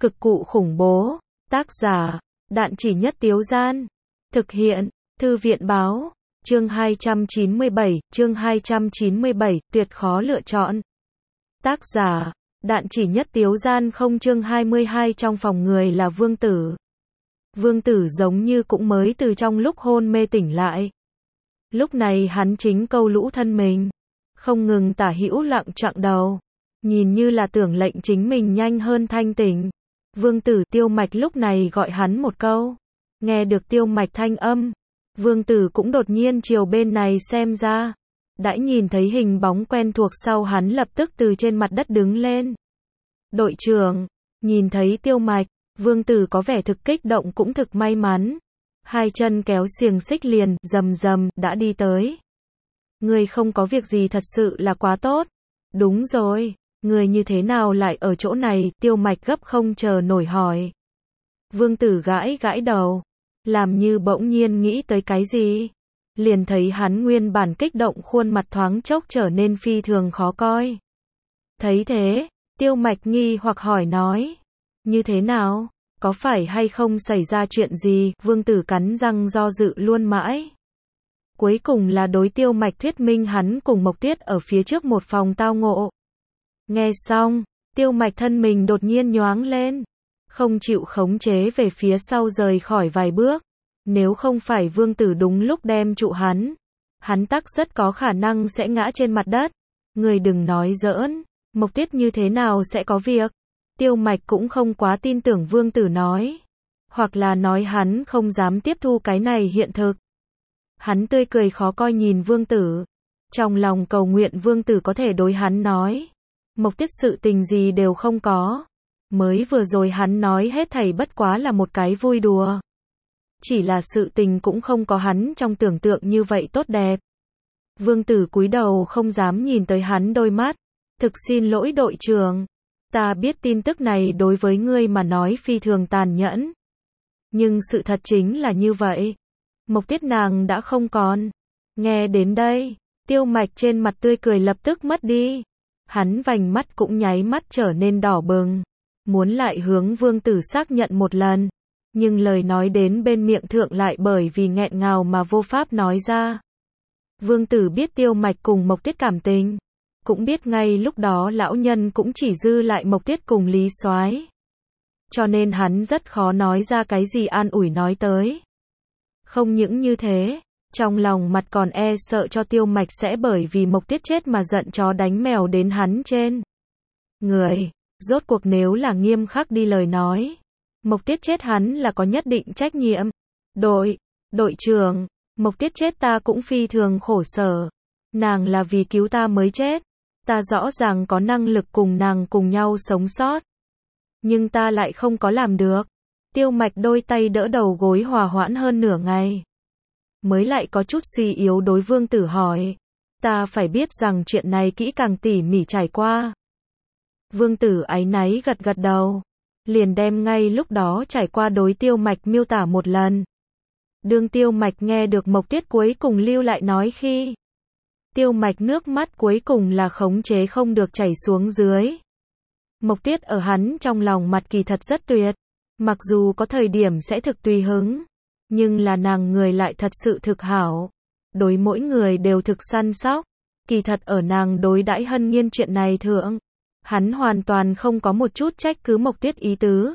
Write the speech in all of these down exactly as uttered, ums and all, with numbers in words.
Cực cụ khủng bố. Tác giả, Đạn Chỉ Nhất Tiếu Gian. Thực hiện, Thư viện Báo. Chương hai trăm chín mươi bảy, chương hai trăm chín mươi bảy, tuyệt khó lựa chọn. Tác giả, Đạn Chỉ Nhất Tiếu Gian. Không. Chương hai mươi hai. Trong phòng người là Vương Tử. Vương Tử giống như cũng mới từ trong lúc hôn mê tỉnh lại. Lúc này hắn chính câu lũ thân mình, không ngừng tả hữu lặng chặng đầu, nhìn như là tưởng lệnh chính mình nhanh hơn thanh tỉnh. Vương Tử. Tiêu Mạch lúc này gọi hắn một câu. Nghe được Tiêu Mạch thanh âm, Vương Tử cũng đột nhiên chiều bên này xem ra. Đã nhìn thấy hình bóng quen thuộc sau, hắn lập tức từ trên mặt đất đứng lên. Đội trưởng. Nhìn thấy Tiêu Mạch, Vương Tử có vẻ thực kích động cũng thực may mắn. Hai chân kéo xiềng xích liền, rầm rầm, đã đi tới. Người không có việc gì thật sự là quá tốt. Đúng rồi, người như thế nào lại ở chỗ này? Tiêu Mạch gấp không chờ nổi hỏi. Vương Tử gãi gãi đầu, làm như bỗng nhiên nghĩ tới cái gì. Liền thấy hắn nguyên bản kích động khuôn mặt thoáng chốc trở nên phi thường khó coi. Thấy thế, Tiêu Mạch nghi hoặc hỏi nói. Như thế nào? Có phải hay không xảy ra chuyện gì? Vương Tử cắn răng do dự luôn mãi. Cuối cùng là đối Tiêu Mạch thuyết minh hắn cùng Mộc Tuyết ở phía trước một phòng tao ngộ. Nghe xong, Tiêu Mạch thân mình đột nhiên nhoáng lên, không chịu khống chế về phía sau rời khỏi vài bước. Nếu không phải Vương Tử đúng lúc đem trụ hắn, hắn tắc rất có khả năng sẽ ngã trên mặt đất. Người đừng nói giỡn, Mộc Tuyết như thế nào sẽ có việc? Tiêu Mạch cũng không quá tin tưởng Vương Tử nói, hoặc là nói hắn không dám tiếp thu cái này hiện thực. Hắn tươi cười khó coi nhìn Vương Tử, trong lòng cầu nguyện Vương Tử có thể đối hắn nói, Mộc Tuyết sự tình gì đều không có. Mới vừa rồi hắn nói hết thảy bất quá là một cái vui đùa. Chỉ là sự tình cũng không có hắn trong tưởng tượng như vậy tốt đẹp. Vương Tử cúi đầu không dám nhìn tới hắn đôi mắt. Thực xin lỗi đội trưởng. Ta biết tin tức này đối với ngươi mà nói phi thường tàn nhẫn. Nhưng sự thật chính là như vậy. Mộc Tuyết nàng đã không còn. Nghe đến đây, Tiêu Mạch trên mặt tươi cười lập tức mất đi. Hắn vành mắt cũng nháy mắt trở nên đỏ bừng. Muốn lại hướng Vương Tử xác nhận một lần. Nhưng lời nói đến bên miệng thượng lại bởi vì nghẹn ngào mà vô pháp nói ra. Vương Tử biết Tiêu Mạch cùng Mộc Tuyết cảm tình. Cũng biết ngay lúc đó lão nhân cũng chỉ dư lại Mộc Tuyết cùng Lý Soái. Cho nên hắn rất khó nói ra cái gì an ủi nói tới. Không những như thế, trong lòng mặt còn e sợ cho Tiêu Mạch sẽ bởi vì Mộc Tuyết chết mà giận chó đánh mèo đến hắn trên người. Rốt cuộc nếu là nghiêm khắc đi lời nói, Mộc Tuyết chết hắn là có nhất định trách nhiệm. Đội, đội trưởng, Mộc Tuyết chết ta cũng phi thường khổ sở. Nàng là vì cứu ta mới chết. Ta rõ ràng có năng lực cùng nàng cùng nhau sống sót. Nhưng ta lại không có làm được. Tiêu Mạch đôi tay đỡ đầu gối hòa hoãn hơn nửa ngày. Mới lại có chút suy yếu đối Vương Tử hỏi. Ta phải biết rằng chuyện này kỹ càng tỉ mỉ trải qua. Vương Tử áy náy gật gật đầu. Liền đem ngay lúc đó trải qua đối Tiêu Mạch miêu tả một lần. Đương Tiêu Mạch nghe được Mộc Tuyết cuối cùng lưu lại nói khi. Tiêu Mạch nước mắt cuối cùng là khống chế không được chảy xuống dưới. Mộc Tuyết ở hắn trong lòng mặt kỳ thật rất tuyệt. Mặc dù có thời điểm sẽ thực tùy hứng. Nhưng là nàng người lại thật sự thực hảo. Đối mỗi người đều thực săn sóc. Kỳ thật ở nàng đối đãi Hân Nhiên chuyện này thượng. Hắn hoàn toàn không có một chút trách cứ Mộc Tuyết ý tứ.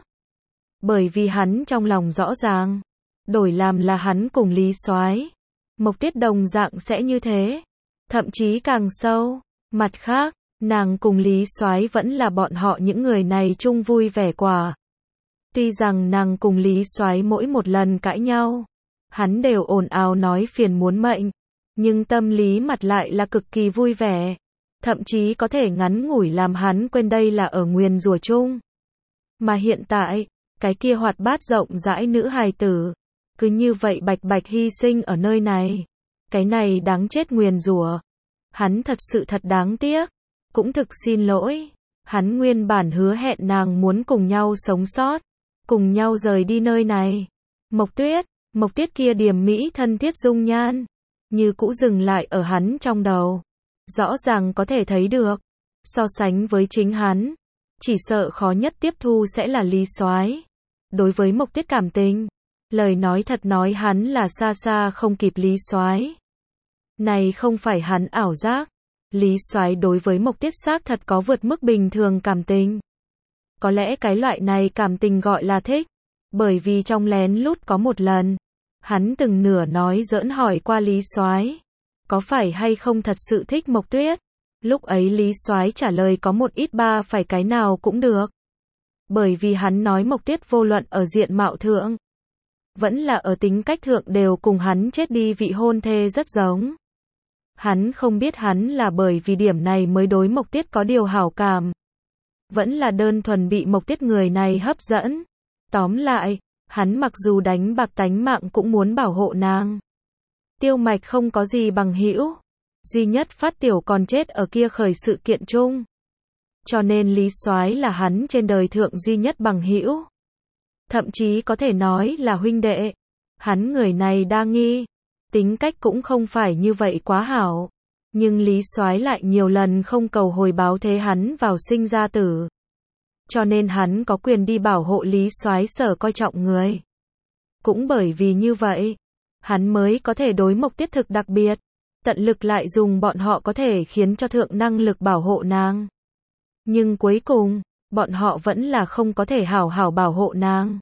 Bởi vì hắn trong lòng rõ ràng. Đổi làm là hắn cùng Lý Soái, Mộc Tuyết đồng dạng sẽ như thế. Thậm chí càng sâu. Mặt khác, nàng cùng Lý Soái vẫn là bọn họ những người này chung vui vẻ quả. Tuy rằng nàng cùng Lý Soái mỗi một lần cãi nhau, hắn đều ồn ào nói phiền muốn mệnh. Nhưng tâm lý mặt lại là cực kỳ vui vẻ. Thậm chí có thể ngắn ngủi làm hắn quên đây là ở nguyền rủa chung. Mà hiện tại, cái kia hoạt bát rộng rãi nữ hài tử, cứ như vậy bạch bạch hy sinh ở nơi này. Cái này đáng chết nguyền rủa. Hắn thật sự thật đáng tiếc. Cũng thực xin lỗi. Hắn nguyên bản hứa hẹn nàng muốn cùng nhau sống sót. Cùng nhau rời đi nơi này. Mộc Tuyết, Mộc Tuyết kia điềm mỹ thân thiết dung nhan. Như cũ dừng lại ở hắn trong đầu. Rõ ràng có thể thấy được. So sánh với chính hắn, chỉ sợ khó nhất tiếp thu sẽ là Lý Soái. Đối với Mộc Tuyết cảm tình, lời nói thật nói hắn là xa xa không kịp Lý Soái. Này không phải hắn ảo giác, Lý Soái đối với Mộc Tuyết xác thật có vượt mức bình thường cảm tình. Có lẽ cái loại này cảm tình gọi là thích, bởi vì trong lén lút có một lần, hắn từng nửa nói giỡn hỏi qua Lý Soái, có phải hay không thật sự thích Mộc Tuyết? Lúc ấy Lý Soái trả lời có một ít ba phải cái nào cũng được. Bởi vì hắn nói Mộc Tuyết vô luận ở diện mạo thượng, vẫn là ở tính cách thượng đều cùng hắn chết đi vị hôn thê rất giống. Hắn không biết hắn là bởi vì điểm này mới đối Mộc Tuyết có điều hảo cảm, vẫn là đơn thuần bị Mộc Tuyết người này hấp dẫn. Tóm lại, hắn mặc dù đánh bạc tánh mạng cũng muốn bảo hộ nàng. Tiêu Mạch không có gì bằng hữu, duy nhất Phát Tiểu còn chết ở kia khởi sự kiện chung. Cho nên Lý Soái là hắn trên đời thượng duy nhất bằng hữu. Thậm chí có thể nói là huynh đệ. Hắn người này đa nghi, tính cách cũng không phải như vậy quá hảo. Nhưng Lý Soái lại nhiều lần không cầu hồi báo thế hắn vào sinh ra tử. Cho nên hắn có quyền đi bảo hộ Lý Soái sở coi trọng người. Cũng bởi vì như vậy, hắn mới có thể đối Mộc Tuyết thực đặc biệt, tận lực lại dùng bọn họ có thể khiến cho thượng năng lực bảo hộ nàng. Nhưng cuối cùng, bọn họ vẫn là không có thể hảo hảo bảo hộ nàng.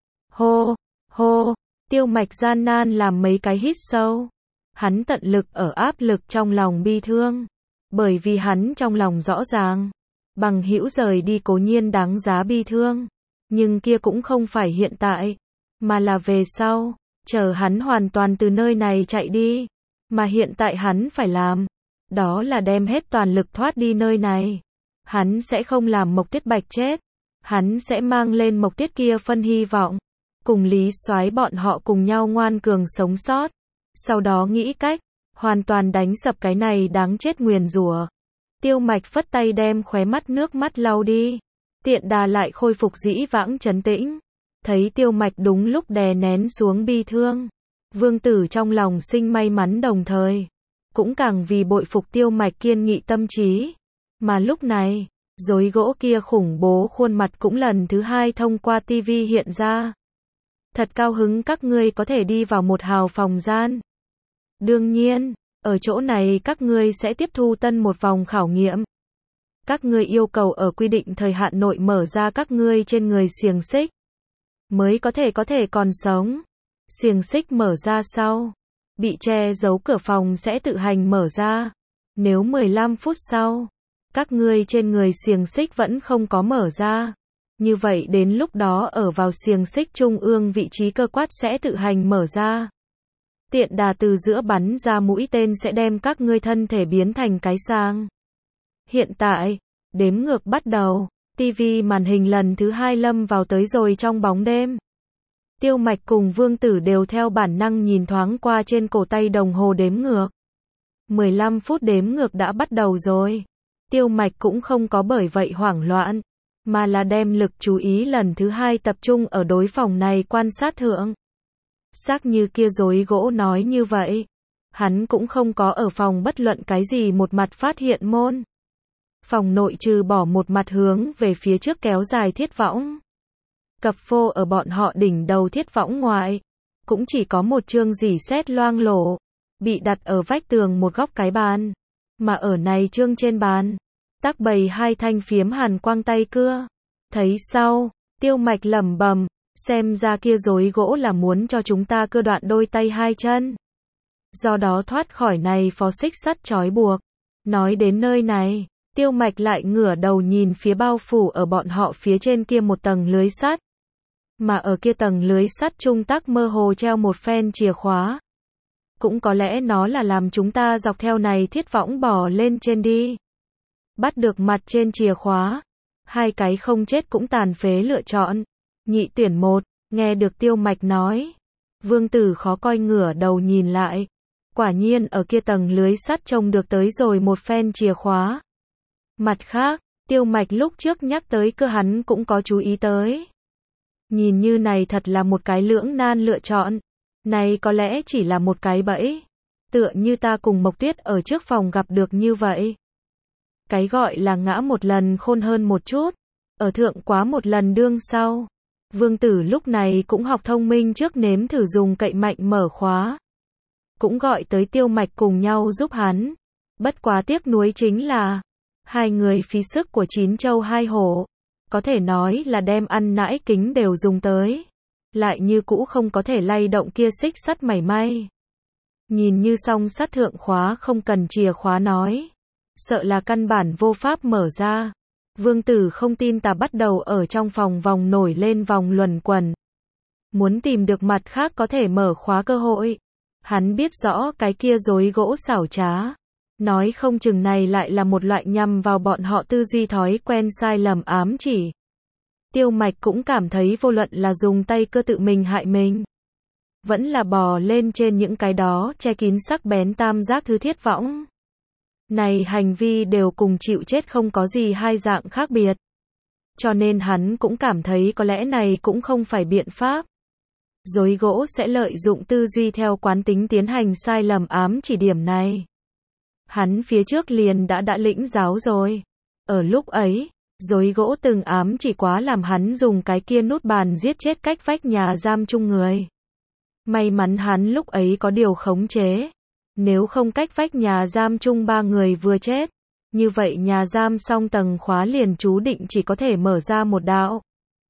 Hô, hô, Tiêu Mạch gian nan làm mấy cái hít sâu. Hắn tận lực ở áp lực trong lòng bi thương. Bởi vì hắn trong lòng rõ ràng, bằng hữu rời đi cố nhiên đáng giá bi thương. Nhưng kia cũng không phải hiện tại, mà là về sau, chờ hắn hoàn toàn từ nơi này chạy đi. Mà hiện tại hắn phải làm, đó là đem hết toàn lực thoát đi nơi này. Hắn sẽ không làm Mộc Tuyết Bạch chết. Hắn sẽ mang lên Mộc Tuyết kia phân hy vọng. Cùng Lý Soái bọn họ cùng nhau ngoan cường sống sót. Sau đó nghĩ cách, hoàn toàn đánh sập cái này đáng chết nguyền rủa. Tiêu Mạch phất tay đem khóe mắt nước mắt lau đi. Tiện Đà lại khôi phục dĩ vãng trấn tĩnh. Thấy Tiêu Mạch đúng lúc đè nén xuống bi thương. Vương Tử trong lòng sinh may mắn đồng thời. Cũng càng vì bội phục Tiêu Mạch kiên nghị tâm trí. Mà lúc này, rối gỗ kia khủng bố khuôn mặt cũng lần thứ hai thông qua tivi hiện ra. Thật cao hứng các ngươi có thể đi vào một hào phòng gian. Đương nhiên, ở chỗ này các ngươi sẽ tiếp thu tân một vòng khảo nghiệm. Các ngươi yêu cầu ở quy định thời hạn nội mở ra các ngươi trên người xiềng xích. Mới có thể có thể còn sống. Xiềng xích mở ra sau. Bị che giấu cửa phòng sẽ tự hành mở ra. Nếu mười lăm phút sau, các ngươi trên người xiềng xích vẫn không có mở ra. Như vậy đến lúc đó ở vào xiềng xích trung ương vị trí cơ quát sẽ tự hành mở ra. Tiện Đà từ giữa bắn ra mũi tên sẽ đem các ngươi thân thể biến thành cái sang. Hiện tại, đếm ngược bắt đầu, tivi màn hình lần thứ hai lâm vào tới rồi trong bóng đêm. Tiêu Mạch cùng Vương Tử đều theo bản năng nhìn thoáng qua trên cổ tay đồng hồ đếm ngược. mười lăm phút đếm ngược đã bắt đầu rồi. Tiêu Mạch cũng không có bởi vậy hoảng loạn, mà là đem lực chú ý lần thứ hai tập trung ở đối phòng này quan sát thượng. Xác như kia rối gỗ nói như vậy, hắn cũng không có ở phòng bất luận cái gì một mặt phát hiện môn. Phòng nội trừ bỏ một mặt hướng về phía trước kéo dài thiết võng. Cặp phô ở bọn họ đỉnh đầu thiết võng ngoài, cũng chỉ có một chương rỉ sét loang lổ, bị đặt ở vách tường một góc cái bàn. Mà ở này chương trên bàn, tắc bày hai thanh phiếm hàn quang tay cưa. Thấy sau, Tiêu Mạch lẩm bẩm, xem ra kia rối gỗ là muốn cho chúng ta cưa đoạn đôi tay hai chân. Do đó thoát khỏi này phó xích sắt trói buộc. Nói đến nơi này, Tiêu Mạch lại ngửa đầu nhìn phía bao phủ ở bọn họ phía trên kia một tầng lưới sắt. Mà ở kia tầng lưới sắt trung tắc mơ hồ treo một phen chìa khóa. Cũng có lẽ nó là làm chúng ta dọc theo này thiết võng bò lên trên đi. Bắt được mặt trên chìa khóa. Hai cái không chết cũng tàn phế lựa chọn. Nhị tuyển một, nghe được Tiêu Mạch nói. Vương Tử khó coi ngửa đầu nhìn lại. Quả nhiên ở kia tầng lưới sắt trông được tới rồi một phen chìa khóa. Mặt khác, Tiêu Mạch lúc trước nhắc tới cơ hắn cũng có chú ý tới. Nhìn như này thật là một cái lưỡng nan lựa chọn. Này có lẽ chỉ là một cái bẫy. Tựa như ta cùng Mộc Tuyết ở trước phòng gặp được như vậy. Cái gọi là ngã một lần khôn hơn một chút. ở thượng quá một lần đương sau. Vương Tử lúc này cũng học thông minh trước nếm thử dùng cậy mạnh mở khóa. Cũng gọi tới Tiêu Mạch cùng nhau giúp hắn. Bất quá tiếc nuối chính là, hai người phí sức của chín châu hai hổ. Có thể nói là đem ăn nãi kính đều dùng tới. Lại như cũ không có thể lay động kia xích sắt mảy may. Nhìn như song sắt thượng khóa không cần chìa khóa nói. Sợ là căn bản vô pháp mở ra. Vương Tử không tin tà bắt đầu ở trong phòng vòng nổi lên vòng luẩn quẩn. Muốn tìm được mặt khác có thể mở khóa cơ hội. Hắn biết rõ cái kia rối gỗ xảo trá. Nói không chừng này lại là một loại nhằm vào bọn họ tư duy thói quen sai lầm ám chỉ. Tiêu Mạch cũng cảm thấy vô luận là dùng tay cơ tự mình hại mình. Vẫn là bò lên trên những cái đó che kín sắc bén tam giác thứ thiết võng. Này hành vi đều cùng chịu chết không có gì hai dạng khác biệt. Cho nên hắn cũng cảm thấy có lẽ này cũng không phải biện pháp. Rối gỗ sẽ lợi dụng tư duy theo quán tính tiến hành sai lầm ám chỉ điểm này. Hắn phía trước liền đã đã lĩnh giáo rồi. Ở lúc ấy, rối gỗ từng ám chỉ quá làm hắn dùng cái kia nút bàn giết chết cách vách nhà giam chung người. May mắn hắn lúc ấy có điều khống chế. Nếu không cách vách nhà giam chung ba người vừa chết. Như vậy nhà giam song tầng khóa liền chú định chỉ có thể mở ra một đạo.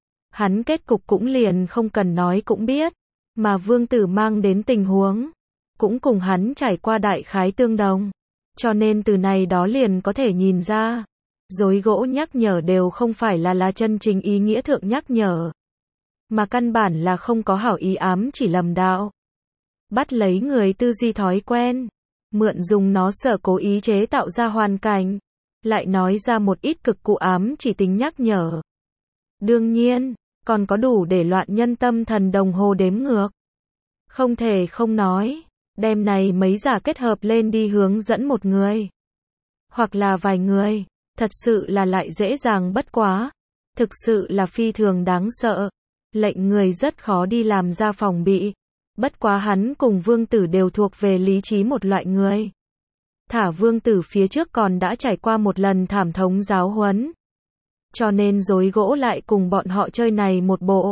Hắn kết cục cũng liền không cần nói cũng biết. Mà Vương Tử mang đến tình huống. Cũng cùng hắn trải qua đại khái tương đồng. Cho nên từ này đó liền có thể nhìn ra. Rối gỗ nhắc nhở đều không phải là là chân chính ý nghĩa thượng nhắc nhở. Mà căn bản là không có hảo ý ám chỉ lầm đạo. Bắt lấy người tư duy thói quen. Mượn dùng nó sở cố ý chế tạo ra hoàn cảnh. Lại nói ra một ít cực cụ ám chỉ tính nhắc nhở. Đương nhiên, còn có đủ để loạn nhân tâm thần đồng hồ đếm ngược. Không thể không nói. Đem này mấy giả kết hợp lên đi hướng dẫn một người. Hoặc là vài người. Thật sự là lại dễ dàng bất quá. Thực sự là phi thường đáng sợ. Lệnh người rất khó đi làm ra phòng bị. Bất quá hắn cùng Vương Tử đều thuộc về lý trí một loại người. Thả Vương Tử phía trước còn đã trải qua một lần thảm thống giáo huấn. Cho nên rối gỗ lại cùng bọn họ chơi này một bộ.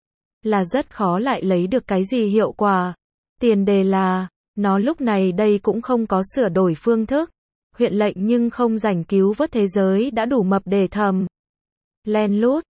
Là rất khó lại lấy được cái gì hiệu quả. Tiền đề là, nó lúc này đây cũng không có sửa đổi phương thức. Huyện lệnh nhưng không rảnh cứu vớt thế giới đã đủ mập để thầm. Len lút,